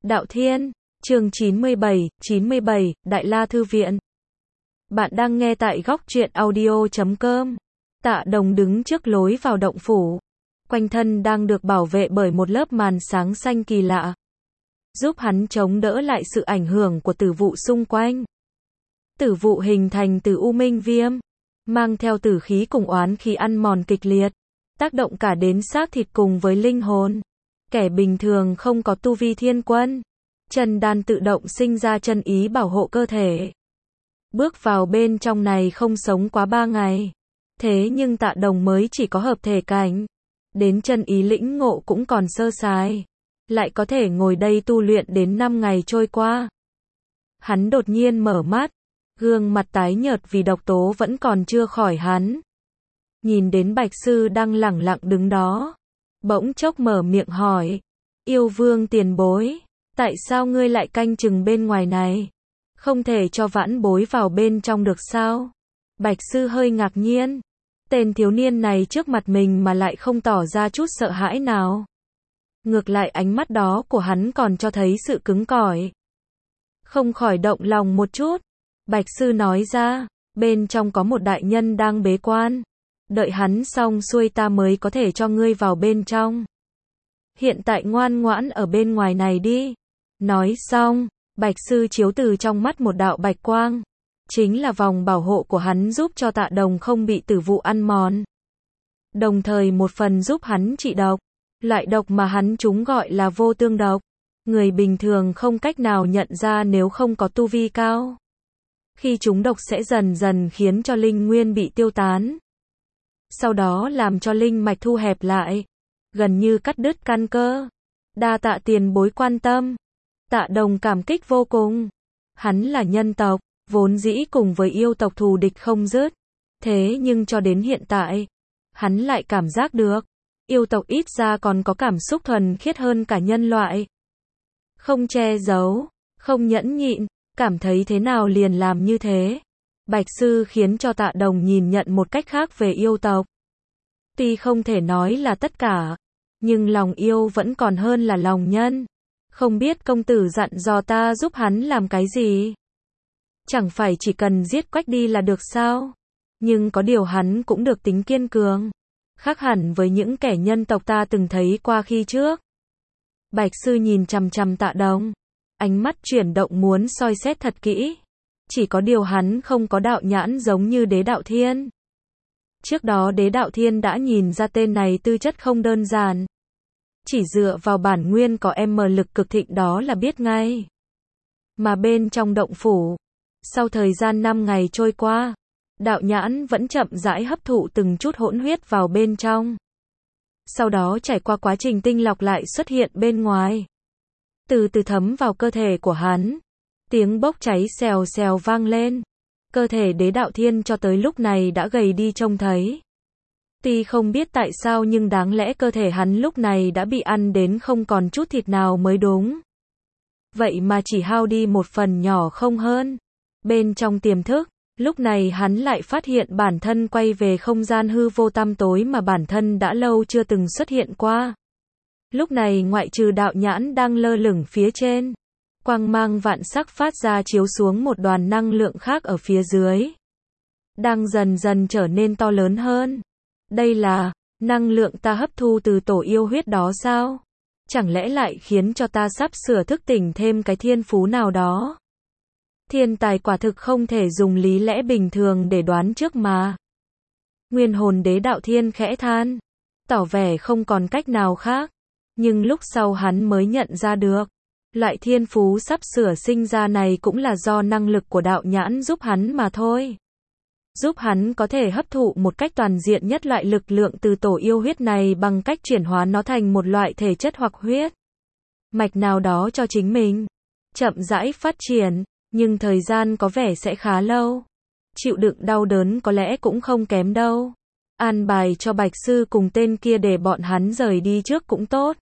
Đạo Thiên, chương 97, Đại La Thư Viện. Bạn đang nghe tại góc truyện audio.com. Tạ Đồng đứng trước lối vào động phủ. Quanh thân đang được bảo vệ bởi một lớp màn sáng xanh kỳ lạ, giúp hắn chống đỡ lại sự ảnh hưởng của tử vụ xung quanh. Tử vụ hình thành từ u minh viêm, mang theo tử khí cùng oán khí ăn mòn kịch liệt, tác động cả đến xác thịt cùng với linh hồn. Kẻ bình thường không có tu vi thiên quân, chân đan tự động sinh ra chân ý bảo hộ cơ thể. Bước vào bên trong này không sống quá 3 ngày. Thế nhưng Tạ Đồng mới chỉ có hợp thể cảnh, đến chân ý lĩnh ngộ cũng còn sơ sài, lại có thể ngồi đây tu luyện đến 5 ngày trôi qua. Hắn đột nhiên mở mắt, gương mặt tái nhợt vì độc tố vẫn còn chưa khỏi hắn. Nhìn đến Bạch Sư đang lẳng lặng đứng đó, bỗng chốc mở miệng hỏi, yêu vương tiền bối, tại sao ngươi lại canh chừng bên ngoài này? Không thể cho vãn bối vào bên trong được sao? Bạch Sư hơi ngạc nhiên, tên thiếu niên này trước mặt mình mà lại không tỏ ra chút sợ hãi nào. Ngược lại ánh mắt đó của hắn còn cho thấy sự cứng cỏi. Không khỏi động lòng một chút. Bạch Sư nói ra, bên trong có một đại nhân đang bế quan. Đợi hắn xong xuôi ta mới có thể cho ngươi vào bên trong. Hiện tại ngoan ngoãn ở bên ngoài này đi. Nói xong, Bạch Sư chiếu từ trong mắt một đạo bạch quang. Chính là vòng bảo hộ của hắn giúp cho Tạ Đồng không bị tử vụ ăn mòn. Đồng thời một phần giúp hắn trị độc. Loại độc mà hắn chúng gọi là vô tương độc. Người bình thường không cách nào nhận ra nếu không có tu vi cao. Khi chúng độc sẽ dần dần khiến cho linh nguyên bị tiêu tán. Sau đó làm cho linh mạch thu hẹp lại, gần như cắt đứt căn cơ. Đa tạ tiền bối quan tâm. Tạ Đồng cảm kích vô cùng. Hắn là nhân tộc, vốn dĩ cùng với yêu tộc thù địch không dứt. Thế nhưng cho đến hiện tại, hắn lại cảm giác được, yêu tộc ít ra còn có cảm xúc thuần khiết hơn cả nhân loại. Không che giấu, không nhẫn nhịn, cảm thấy thế nào liền làm như thế. Bạch Sư khiến cho Tạ Đồng nhìn nhận một cách khác về yêu tộc. Tuy không thể nói là tất cả, nhưng lòng yêu vẫn còn hơn là lòng nhân. Không biết công tử dặn dò ta giúp hắn làm cái gì? Chẳng phải chỉ cần giết Quách đi là được sao? Nhưng có điều hắn cũng được tính kiên cường, khác hẳn với những kẻ nhân tộc ta từng thấy qua khi trước. Bạch Sư nhìn chằm chằm Tạ Đồng, ánh mắt chuyển động muốn soi xét thật kỹ. Chỉ có điều hắn không có đạo nhãn giống như Đế Đạo Thiên. Trước đó Đế Đạo Thiên đã nhìn ra tên này tư chất không đơn giản. Chỉ dựa vào bản nguyên có lực cực thịnh đó là biết ngay. Mà bên trong động phủ, sau thời gian 5 ngày trôi qua, đạo nhãn vẫn chậm rãi hấp thụ từng chút hỗn huyết vào bên trong. Sau đó trải qua quá trình tinh lọc lại xuất hiện bên ngoài. Từ từ thấm vào cơ thể của hắn. Tiếng bốc cháy xèo xèo vang lên. Cơ thể Đế Đạo Thiên cho tới lúc này đã gầy đi trông thấy. Tuy không biết tại sao nhưng đáng lẽ cơ thể hắn lúc này đã bị ăn đến không còn chút thịt nào mới đúng. Vậy mà chỉ hao đi một phần nhỏ không hơn. Bên trong tiềm thức, lúc này hắn lại phát hiện bản thân quay về không gian hư vô tăm tối mà bản thân đã lâu chưa từng xuất hiện qua. Lúc này ngoại trừ đạo nhãn đang lơ lửng phía trên, quang mang vạn sắc phát ra chiếu xuống một đoàn năng lượng khác ở phía dưới. Đang dần dần trở nên to lớn hơn. Đây là năng lượng ta hấp thu từ tổ yêu huyết đó sao? Chẳng lẽ lại khiến cho ta sắp sửa thức tỉnh thêm cái thiên phú nào đó? Thiên tài quả thực không thể dùng lý lẽ bình thường để đoán trước mà. Nguyên hồn Đế Đạo Thiên khẽ than, tỏ vẻ không còn cách nào khác. Nhưng lúc sau hắn mới nhận ra được, loại thiên phú sắp sửa sinh ra này cũng là do năng lực của đạo nhãn giúp hắn mà thôi. Giúp hắn có thể hấp thụ một cách toàn diện nhất loại lực lượng từ tổ yêu huyết này bằng cách chuyển hóa nó thành một loại thể chất hoặc huyết mạch nào đó cho chính mình. Chậm rãi phát triển, nhưng thời gian có vẻ sẽ khá lâu. Chịu đựng đau đớn có lẽ cũng không kém đâu. An bài cho Bạch Sư cùng tên kia để bọn hắn rời đi trước cũng tốt.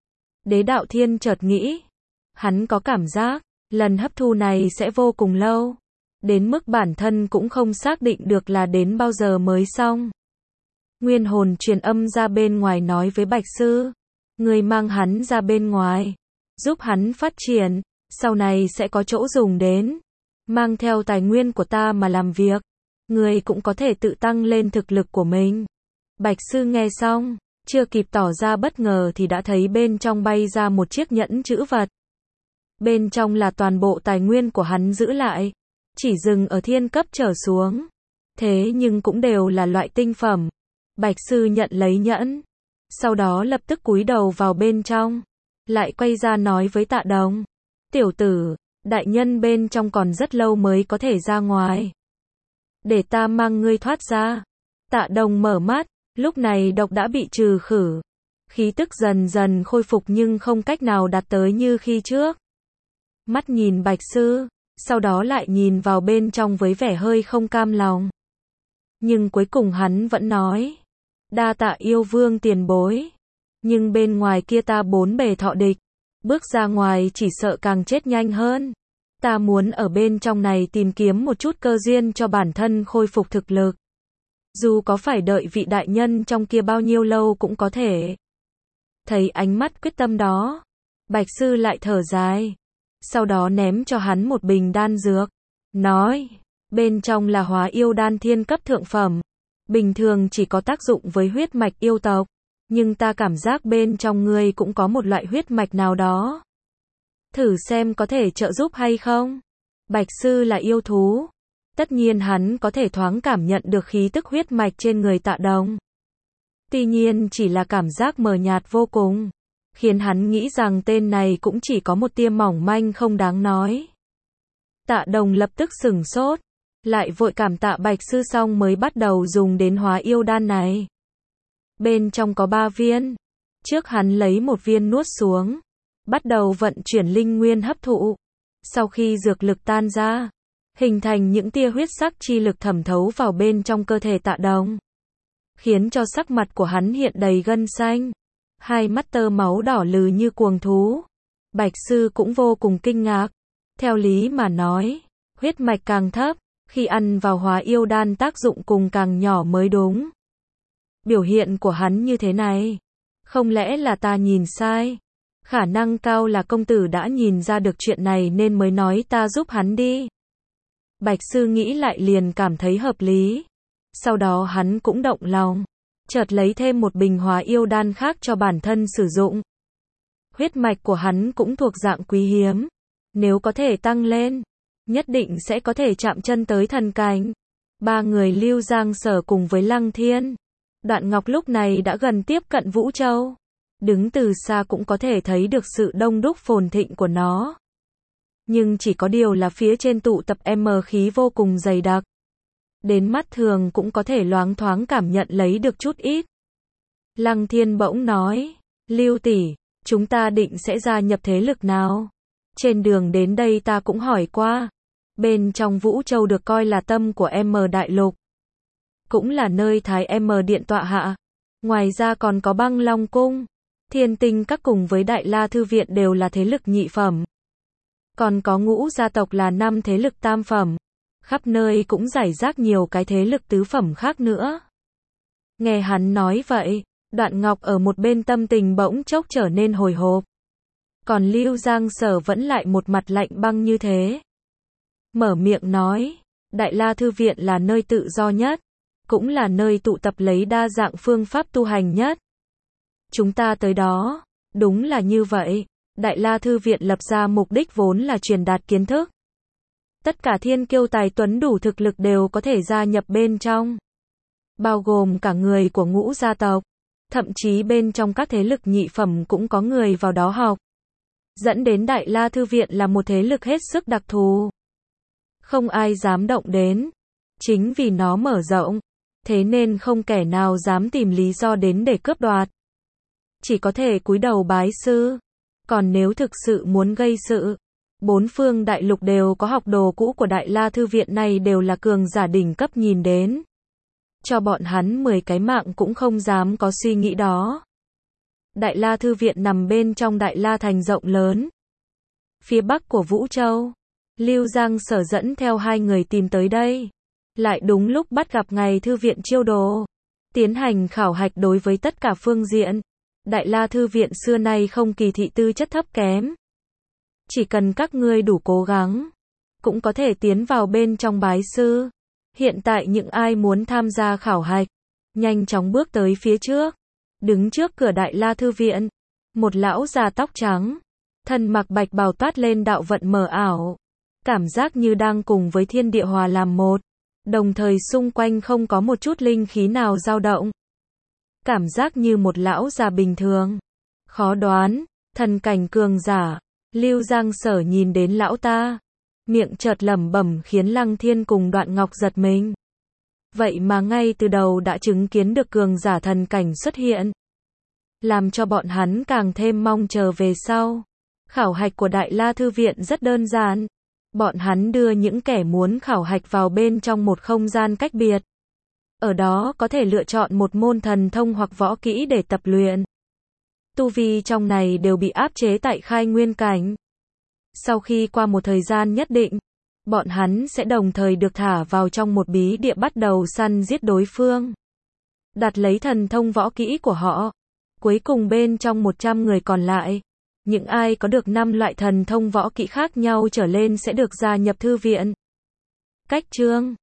Đế Đạo Thiên chợt nghĩ, hắn có cảm giác, lần hấp thu này sẽ vô cùng lâu. Đến mức bản thân cũng không xác định được là đến bao giờ mới xong. Nguyên hồn truyền âm ra bên ngoài nói với Bạch Sư, người mang hắn ra bên ngoài. giúp hắn phát triển, sau này sẽ có chỗ dùng đến. Mang theo tài nguyên của ta mà làm việc, người cũng có thể tự tăng lên thực lực của mình. Bạch sư nghe xong, chưa kịp tỏ ra bất ngờ thì đã thấy bên trong bay ra một chiếc nhẫn trữ vật. Bên trong là toàn bộ tài nguyên của hắn giữ lại, chỉ dừng ở thiên cấp trở xuống. Thế nhưng cũng đều là loại tinh phẩm. Bạch sư nhận lấy nhẫn, sau đó lập tức cúi đầu vào bên trong, lại quay ra nói với Tạ Đồng. Tiểu tử, đại nhân bên trong còn rất lâu mới có thể ra ngoài. Để ta mang ngươi thoát ra. Tạ Đồng mở mắt, lúc này độc đã bị trừ khử. Khí tức dần dần khôi phục nhưng không cách nào đạt tới như khi trước. Mắt nhìn Bạch sư, sau đó lại nhìn vào bên trong với vẻ hơi không cam lòng. Nhưng cuối cùng hắn vẫn nói. Đa tạ yêu vương tiền bối. Nhưng bên ngoài kia ta bốn bề thọ địch. Bước ra ngoài chỉ sợ càng chết nhanh hơn. Ta muốn ở bên trong này tìm kiếm một chút cơ duyên cho bản thân khôi phục thực lực. Dù có phải đợi vị đại nhân trong kia bao nhiêu lâu cũng có thể. Thấy ánh mắt quyết tâm đó, Bạch sư lại thở dài. Sau đó ném cho hắn một bình đan dược. Nói, bên trong là hóa yêu đan thiên cấp thượng phẩm. Bình thường chỉ có tác dụng với huyết mạch yêu tộc. Nhưng ta cảm giác bên trong ngươi cũng có một loại huyết mạch nào đó. Thử xem có thể trợ giúp hay không. Bạch sư là yêu thú. Tất nhiên hắn có thể thoáng cảm nhận được khí tức huyết mạch trên người Tạ Đồng. Tuy nhiên chỉ là cảm giác mờ nhạt vô cùng. Khiến hắn nghĩ rằng tên này cũng chỉ có một tia mỏng manh không đáng nói. Tạ Đồng lập tức sửng sốt. Lại vội cảm tạ Bạch sư xong mới bắt đầu dùng đến hóa yêu đan này. Bên trong có 3 viên. Trước hắn lấy một viên nuốt xuống. Bắt đầu vận chuyển linh nguyên hấp thụ. Sau khi dược lực tan ra, hình thành những tia huyết sắc chi lực thẩm thấu vào bên trong cơ thể Tạ Đồng. Khiến cho sắc mặt của hắn hiện đầy gân xanh. Hai mắt tơ máu đỏ lừ như cuồng thú. Bạch sư cũng vô cùng kinh ngạc. Theo lý mà nói, huyết mạch càng thấp, khi ăn vào hóa yêu đan tác dụng cùng càng nhỏ mới đúng. Biểu hiện của hắn như thế này, không lẽ là ta nhìn sai? Khả năng cao là công tử đã nhìn ra được chuyện này nên mới nói ta giúp hắn đi. Bạch sư nghĩ lại liền cảm thấy hợp lý. Sau đó hắn cũng động lòng, chợt lấy thêm một bình hóa yêu đan khác cho bản thân sử dụng. Huyết mạch của hắn cũng thuộc dạng quý hiếm. Nếu có thể tăng lên, nhất định sẽ có thể chạm chân tới thần cảnh. 3 người Lưu Giang Sở cùng với Lăng Thiên. Đoạn Ngọc lúc này đã gần tiếp cận Vũ Châu. Đứng từ xa cũng có thể thấy được sự đông đúc phồn thịnh của nó. Nhưng chỉ có điều là phía trên tụ tập khí vô cùng dày đặc. Đến mắt thường cũng có thể loáng thoáng cảm nhận lấy được chút ít. Lăng Thiên bỗng nói, Lưu tỷ, chúng ta định sẽ gia nhập thế lực nào? Trên đường đến đây ta cũng hỏi qua. Bên trong Vũ Châu được coi là tâm của Đại Lục. Cũng là nơi Thái Điện tọa hạ. Ngoài ra còn có Băng Long Cung, Thiên Tinh Các cùng với Đại La Thư Viện đều là thế lực nhị phẩm. Còn có Ngũ gia tộc là 5 thế lực tam phẩm. Khắp nơi cũng rải rác nhiều cái thế lực tứ phẩm khác nữa. Nghe hắn nói vậy, Đoạn Ngọc ở một bên tâm tình bỗng chốc trở nên hồi hộp. Còn Lưu Giang Sở vẫn lại một mặt lạnh băng như thế. Mở miệng nói, Đại La Thư Viện là nơi tự do nhất, cũng là nơi tụ tập lấy đa dạng phương pháp tu hành nhất. Chúng ta tới đó, đúng là như vậy. Đại La Thư Viện lập ra mục đích vốn là truyền đạt kiến thức. Tất cả thiên kiêu tài tuấn đủ thực lực đều có thể gia nhập bên trong. Bao gồm cả người của Ngũ gia tộc. Thậm chí bên trong các thế lực nhị phẩm cũng có người vào đó học. Dẫn đến Đại La Thư Viện là một thế lực hết sức đặc thù. Không ai dám động đến. Chính vì nó mở rộng. Thế nên không kẻ nào dám tìm lý do đến để cướp đoạt. Chỉ có thể cúi đầu bái sư. Còn nếu thực sự muốn gây sự, 4 phương đại lục đều có học đồ cũ của Đại La Thư Viện này đều là cường giả đỉnh cấp nhìn đến. Cho bọn hắn 10 cái mạng cũng không dám có suy nghĩ đó. Đại La Thư Viện nằm bên trong Đại La Thành rộng lớn. Phía bắc của Vũ Châu, Lưu Giang Sở dẫn theo 2 người tìm tới đây. Lại đúng lúc bắt gặp ngày Thư Viện chiêu đồ. Tiến hành khảo hạch đối với tất cả phương diện. Đại La Thư Viện xưa nay không kỳ thị tư chất thấp kém. Chỉ cần các ngươi đủ cố gắng, cũng có thể tiến vào bên trong bái sư. Hiện tại những ai muốn tham gia khảo hạch, nhanh chóng bước tới phía trước. Đứng trước cửa Đại La Thư Viện, một lão già tóc trắng, thân mặc bạch bào toát lên đạo vận mờ ảo. Cảm giác như đang cùng với thiên địa hòa làm một, đồng thời xung quanh không có một chút linh khí nào dao động. Cảm giác như một lão già bình thường. Khó đoán, thần cảnh cường giả. Lưu Giang Sở nhìn đến lão ta, miệng chợt lẩm bẩm khiến Lăng Thiên cùng Đoạn Ngọc giật mình. Vậy mà ngay từ đầu đã chứng kiến được cường giả thần cảnh xuất hiện, làm cho bọn hắn càng thêm mong chờ về sau. Khảo hạch của Đại La Thư Viện rất đơn giản. Bọn hắn đưa những kẻ muốn khảo hạch vào bên trong một không gian cách biệt. Ở đó có thể lựa chọn một môn thần thông hoặc võ kỹ để tập luyện. Tu vi trong này đều bị áp chế tại khai nguyên cảnh. Sau khi qua một thời gian nhất định, bọn hắn sẽ đồng thời được thả vào trong một bí địa bắt đầu săn giết đối phương. Đặt lấy thần thông võ kỹ của họ. Cuối cùng bên trong 100 người còn lại, những ai có được 5 loại thần thông võ kỹ khác nhau trở lên sẽ được gia nhập thư viện. Cách chương